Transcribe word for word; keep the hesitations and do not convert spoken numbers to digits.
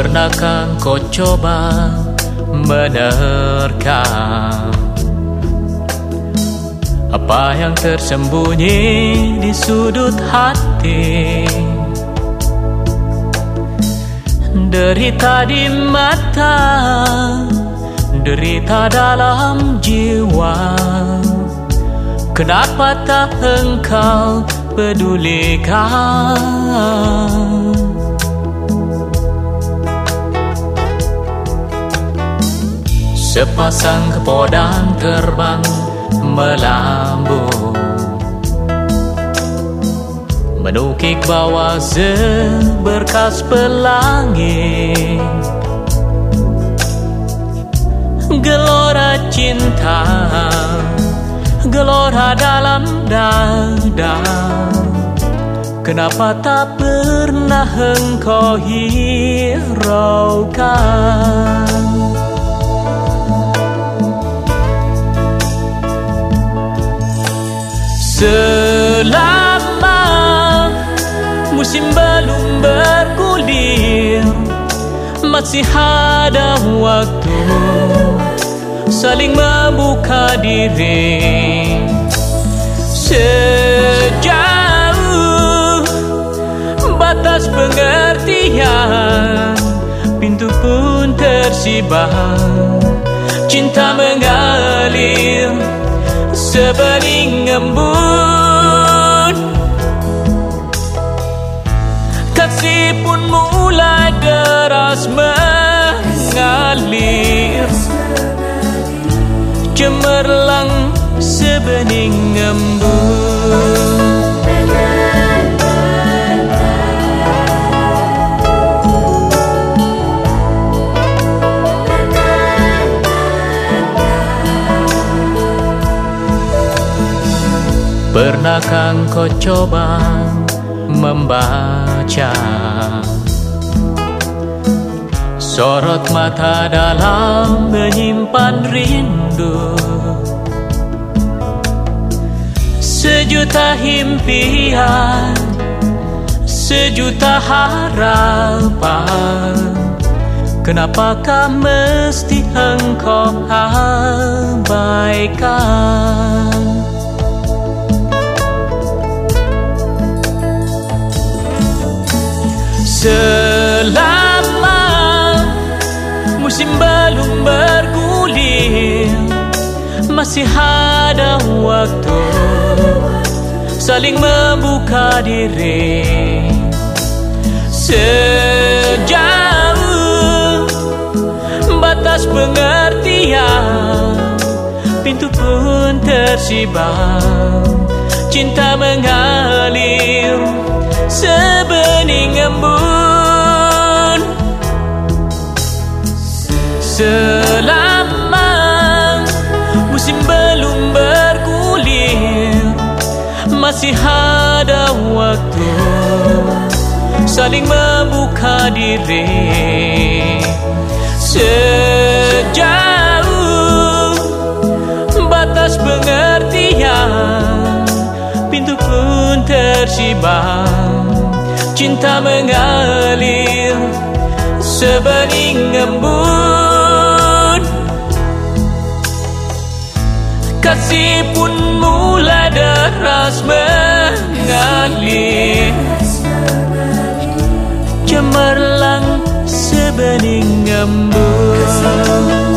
Pernahkah kau coba menerkam apa yang tersembunyi di sudut hati? Derita di mata, derita dalam jiwa. Kenapa tak engkau pedulikan? Sepasang kepodang terbang melambung, menukik bawah seberkas pelangi. Gelora cinta, gelora dalam dada. Kenapa tak pernah engkau hiraukan? Selama musim belum bergulir, masih ada waktu saling membuka diri. Sejauh batas pengertian, pintu pun tersibar. Cinta mengalir sebening embun, kasih pun mulai deras mengalir, cemerlang sebening embun. Pernahkah kau coba membaca sorot mata dalam menyimpan rindu? Sejuta impian, sejuta harapan. Kenapakah mesti engkau abaikan? Selama musim belum bergulir, masih ada waktu saling membuka diri. Sejauh batas pengertian, pintu pun tersibar. Cinta mengalir sebening embun. Selama musim belum bergulir, masih ada waktu saling membuka diri. Sejauh batas pengertian, pintu pun tersibar. Cinta mengalir sebening embun, kasih pun mulai deras mengalir, cemerlang sebening embun.